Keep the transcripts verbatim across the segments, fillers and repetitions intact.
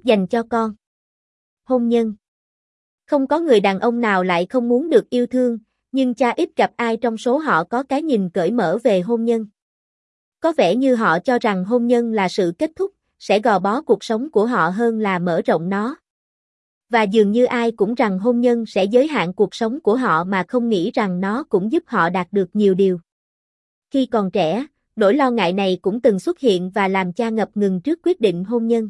dành cho con. Hôn nhân. Không có người đàn ông nào lại không muốn được yêu thương, nhưng cha ít gặp ai trong số họ có cái nhìn cởi mở về hôn nhân. Có vẻ như họ cho rằng hôn nhân là sự kết thúc, sẽ gò bó cuộc sống của họ hơn là mở rộng nó. Và dường như ai cũng rằng hôn nhân sẽ giới hạn cuộc sống của họ mà không nghĩ rằng nó cũng giúp họ đạt được nhiều điều. Khi còn trẻ, nỗi lo ngại này cũng từng xuất hiện và làm cha ngập ngừng trước quyết định hôn nhân.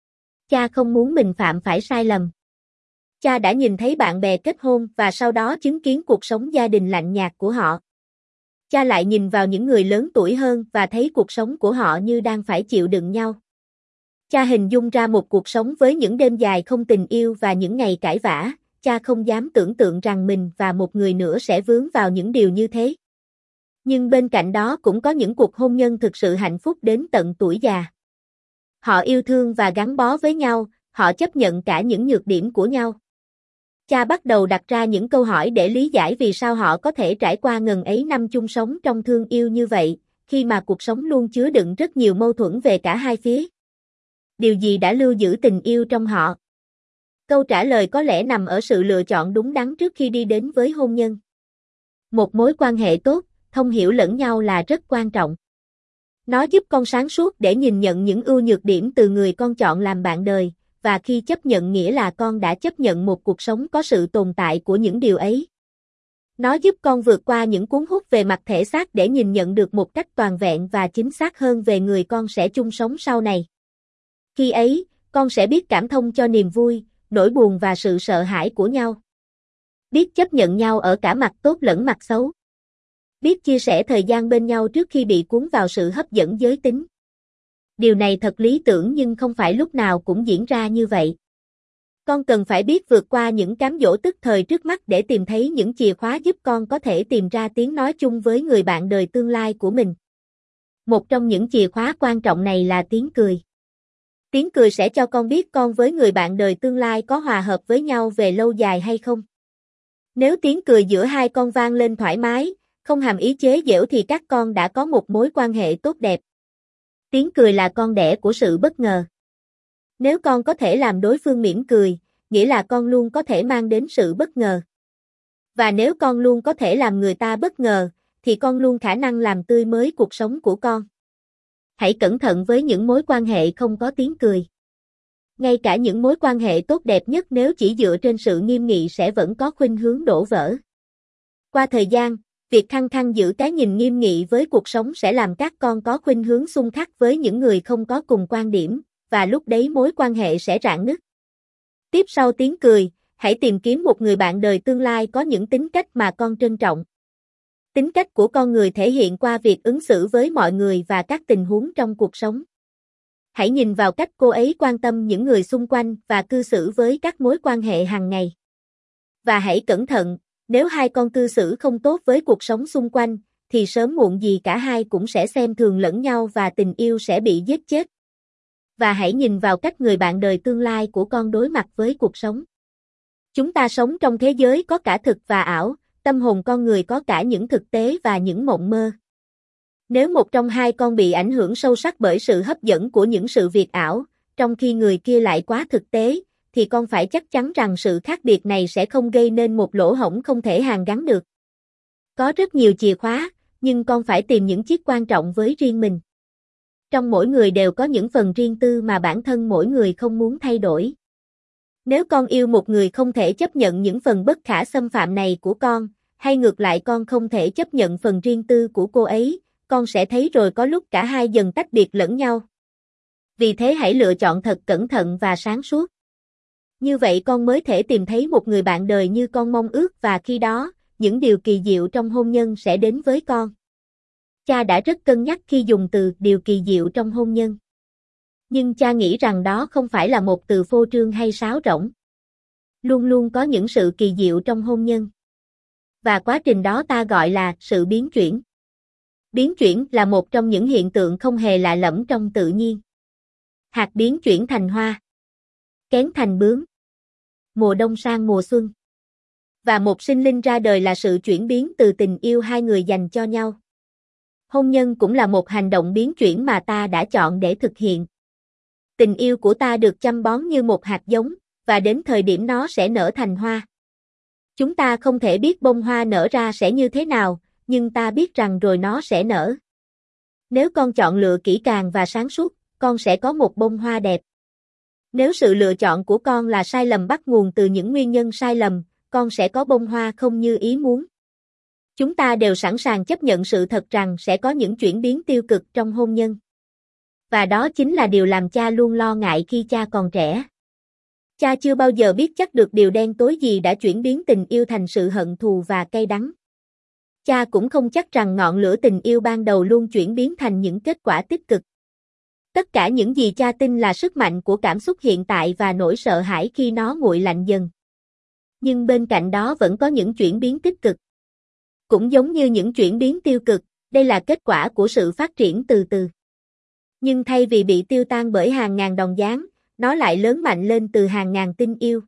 Cha không muốn mình phạm phải sai lầm. Cha đã nhìn thấy bạn bè kết hôn và sau đó chứng kiến cuộc sống gia đình lạnh nhạt của họ. Cha lại nhìn vào những người lớn tuổi hơn và thấy cuộc sống của họ như đang phải chịu đựng nhau. Cha hình dung ra một cuộc sống với những đêm dài không tình yêu và những ngày cãi vã, cha không dám tưởng tượng rằng mình và một người nữa sẽ vướng vào những điều như thế. Nhưng bên cạnh đó cũng có những cuộc hôn nhân thực sự hạnh phúc đến tận tuổi già. Họ yêu thương và gắn bó với nhau, họ chấp nhận cả những nhược điểm của nhau. Cha bắt đầu đặt ra những câu hỏi để lý giải vì sao họ có thể trải qua ngần ấy năm chung sống trong thương yêu như vậy, khi mà cuộc sống luôn chứa đựng rất nhiều mâu thuẫn về cả hai phía. Điều gì đã lưu giữ tình yêu trong họ? Câu trả lời có lẽ nằm ở sự lựa chọn đúng đắn trước khi đi đến với hôn nhân. Một mối quan hệ tốt, thông hiểu lẫn nhau là rất quan trọng. Nó giúp con sáng suốt để nhìn nhận những ưu nhược điểm từ người con chọn làm bạn đời, và khi chấp nhận nghĩa là con đã chấp nhận một cuộc sống có sự tồn tại của những điều ấy. Nó giúp con vượt qua những cuốn hút về mặt thể xác để nhìn nhận được một cách toàn vẹn và chính xác hơn về người con sẽ chung sống sau này. Khi ấy, con sẽ biết cảm thông cho niềm vui, nỗi buồn và sự sợ hãi của nhau. Biết chấp nhận nhau ở cả mặt tốt lẫn mặt xấu. Biết chia sẻ thời gian bên nhau trước khi bị cuốn vào sự hấp dẫn giới tính. Điều này thật lý tưởng nhưng không phải lúc nào cũng diễn ra như vậy. Con cần phải biết vượt qua những cám dỗ tức thời trước mắt để tìm thấy những chìa khóa giúp con có thể tìm ra tiếng nói chung với người bạn đời tương lai của mình. Một trong những chìa khóa quan trọng này là tiếng cười. Tiếng cười sẽ cho con biết con với người bạn đời tương lai có hòa hợp với nhau về lâu dài hay không. Nếu tiếng cười giữa hai con vang lên thoải mái, không hàm ý chế giễu thì các con đã có một mối quan hệ tốt đẹp. Tiếng cười là con đẻ của sự bất ngờ. Nếu con có thể làm đối phương mỉm cười, nghĩa là con luôn có thể mang đến sự bất ngờ. Và nếu con luôn có thể làm người ta bất ngờ, thì con luôn khả năng làm tươi mới cuộc sống của con. Hãy cẩn thận với những mối quan hệ không có tiếng cười. Ngay cả những mối quan hệ tốt đẹp nhất nếu chỉ dựa trên sự nghiêm nghị sẽ vẫn có khuynh hướng đổ vỡ. Qua thời gian, việc khăng khăng giữ cái nhìn nghiêm nghị với cuộc sống sẽ làm các con có khuynh hướng xung khắc với những người không có cùng quan điểm, và lúc đấy mối quan hệ sẽ rạn nứt. Tiếp sau tiếng cười, hãy tìm kiếm một người bạn đời tương lai có những tính cách mà con trân trọng. Tính cách của con người thể hiện qua việc ứng xử với mọi người và các tình huống trong cuộc sống. Hãy nhìn vào cách cô ấy quan tâm những người xung quanh và cư xử với các mối quan hệ hàng ngày. Và hãy cẩn thận, nếu hai con cư xử không tốt với cuộc sống xung quanh, thì sớm muộn gì cả hai cũng sẽ xem thường lẫn nhau và tình yêu sẽ bị giết chết. Và hãy nhìn vào cách người bạn đời tương lai của con đối mặt với cuộc sống. Chúng ta sống trong thế giới có cả thực và ảo, tâm hồn con người có cả những thực tế và những mộng mơ. Nếu một trong hai con bị ảnh hưởng sâu sắc bởi sự hấp dẫn của những sự việc ảo, trong khi người kia lại quá thực tế, thì con phải chắc chắn rằng sự khác biệt này sẽ không gây nên một lỗ hổng không thể hàn gắn được. Có rất nhiều chìa khóa, nhưng con phải tìm những chiếc quan trọng với riêng mình. Trong mỗi người đều có những phần riêng tư mà bản thân mỗi người không muốn thay đổi. Nếu con yêu một người không thể chấp nhận những phần bất khả xâm phạm này của con, hay ngược lại con không thể chấp nhận phần riêng tư của cô ấy, con sẽ thấy rồi có lúc cả hai dần tách biệt lẫn nhau. Vì thế hãy lựa chọn thật cẩn thận và sáng suốt. Như vậy con mới thể tìm thấy một người bạn đời như con mong ước và khi đó, những điều kỳ diệu trong hôn nhân sẽ đến với con. Cha đã rất cân nhắc khi dùng từ điều kỳ diệu trong hôn nhân. Nhưng cha nghĩ rằng đó không phải là một từ phô trương hay sáo rỗng. Luôn luôn có những sự kỳ diệu trong hôn nhân. Và quá trình đó ta gọi là sự biến chuyển. Biến chuyển là một trong những hiện tượng không hề lạ lẫm trong tự nhiên. Hạt biến chuyển thành hoa. Kén thành bướm. Mùa đông sang mùa xuân. Và một sinh linh ra đời là sự chuyển biến từ tình yêu hai người dành cho nhau. Hôn nhân cũng là một hành động biến chuyển mà ta đã chọn để thực hiện. Tình yêu của ta được chăm bón như một hạt giống, và đến thời điểm nó sẽ nở thành hoa. Chúng ta không thể biết bông hoa nở ra sẽ như thế nào, nhưng ta biết rằng rồi nó sẽ nở. Nếu con chọn lựa kỹ càng và sáng suốt, con sẽ có một bông hoa đẹp. Nếu sự lựa chọn của con là sai lầm bắt nguồn từ những nguyên nhân sai lầm, con sẽ có bông hoa không như ý muốn. Chúng ta đều sẵn sàng chấp nhận sự thật rằng sẽ có những chuyển biến tiêu cực trong hôn nhân. Và đó chính là điều làm cha luôn lo ngại khi cha còn trẻ. Cha chưa bao giờ biết chắc được điều đen tối gì đã chuyển biến tình yêu thành sự hận thù và cay đắng. Cha cũng không chắc rằng ngọn lửa tình yêu ban đầu luôn chuyển biến thành những kết quả tích cực. Tất cả những gì cha tin là sức mạnh của cảm xúc hiện tại và nỗi sợ hãi khi nó nguội lạnh dần. Nhưng bên cạnh đó vẫn có những chuyển biến tích cực. Cũng giống như những chuyển biến tiêu cực, đây là kết quả của sự phát triển từ từ. Nhưng thay vì bị tiêu tan bởi hàng ngàn đòn giáng, nó lại lớn mạnh lên từ hàng ngàn tình yêu.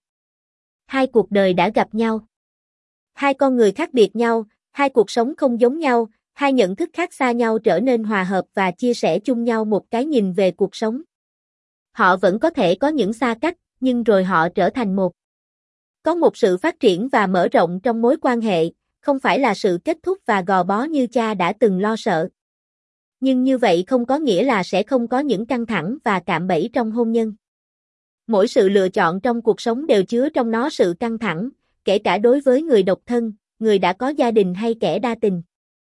Hai cuộc đời đã gặp nhau. Hai con người khác biệt nhau, hai cuộc sống không giống nhau, hai nhận thức khác xa nhau trở nên hòa hợp và chia sẻ chung nhau một cái nhìn về cuộc sống. Họ vẫn có thể có những xa cách, nhưng rồi họ trở thành một. Có một sự phát triển và mở rộng trong mối quan hệ, không phải là sự kết thúc và gò bó như cha đã từng lo sợ. Nhưng như vậy không có nghĩa là sẽ không có những căng thẳng và cạm bẫy trong hôn nhân. Mỗi sự lựa chọn trong cuộc sống đều chứa trong nó sự căng thẳng, kể cả đối với người độc thân, người đã có gia đình hay kẻ đa tình.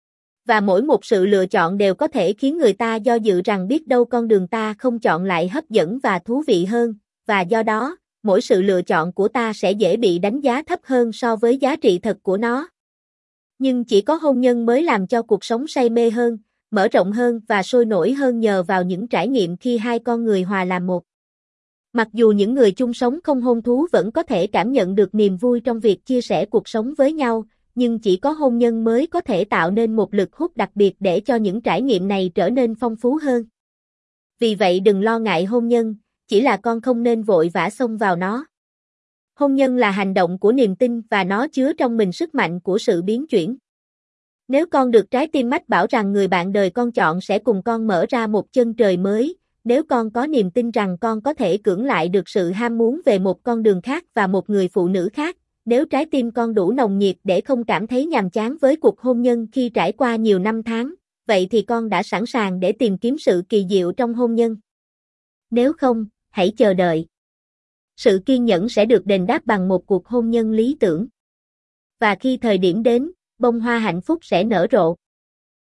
Và mỗi một sự lựa chọn đều có thể khiến người ta do dự rằng biết đâu con đường ta không chọn lại hấp dẫn và thú vị hơn, và do đó, mỗi sự lựa chọn của ta sẽ dễ bị đánh giá thấp hơn so với giá trị thật của nó. Nhưng chỉ có hôn nhân mới làm cho cuộc sống say mê hơn, mở rộng hơn và sôi nổi hơn nhờ vào những trải nghiệm khi hai con người hòa làm một. Mặc dù những người chung sống không hôn thú vẫn có thể cảm nhận được niềm vui trong việc chia sẻ cuộc sống với nhau, nhưng chỉ có hôn nhân mới có thể tạo nên một lực hút đặc biệt để cho những trải nghiệm này trở nên phong phú hơn. Vì vậy đừng lo ngại hôn nhân, chỉ là con không nên vội vã xông vào nó. Hôn nhân là hành động của niềm tin và nó chứa trong mình sức mạnh của sự biến chuyển. Nếu con được trái tim mách bảo rằng người bạn đời con chọn sẽ cùng con mở ra một chân trời mới, nếu con có niềm tin rằng con có thể cưỡng lại được sự ham muốn về một con đường khác và một người phụ nữ khác, nếu trái tim con đủ nồng nhiệt để không cảm thấy nhàm chán với cuộc hôn nhân khi trải qua nhiều năm tháng, vậy thì con đã sẵn sàng để tìm kiếm sự kỳ diệu trong hôn nhân. Nếu không, hãy chờ đợi. Sự kiên nhẫn sẽ được đền đáp bằng một cuộc hôn nhân lý tưởng. Và khi thời điểm đến, bông hoa hạnh phúc sẽ nở rộ.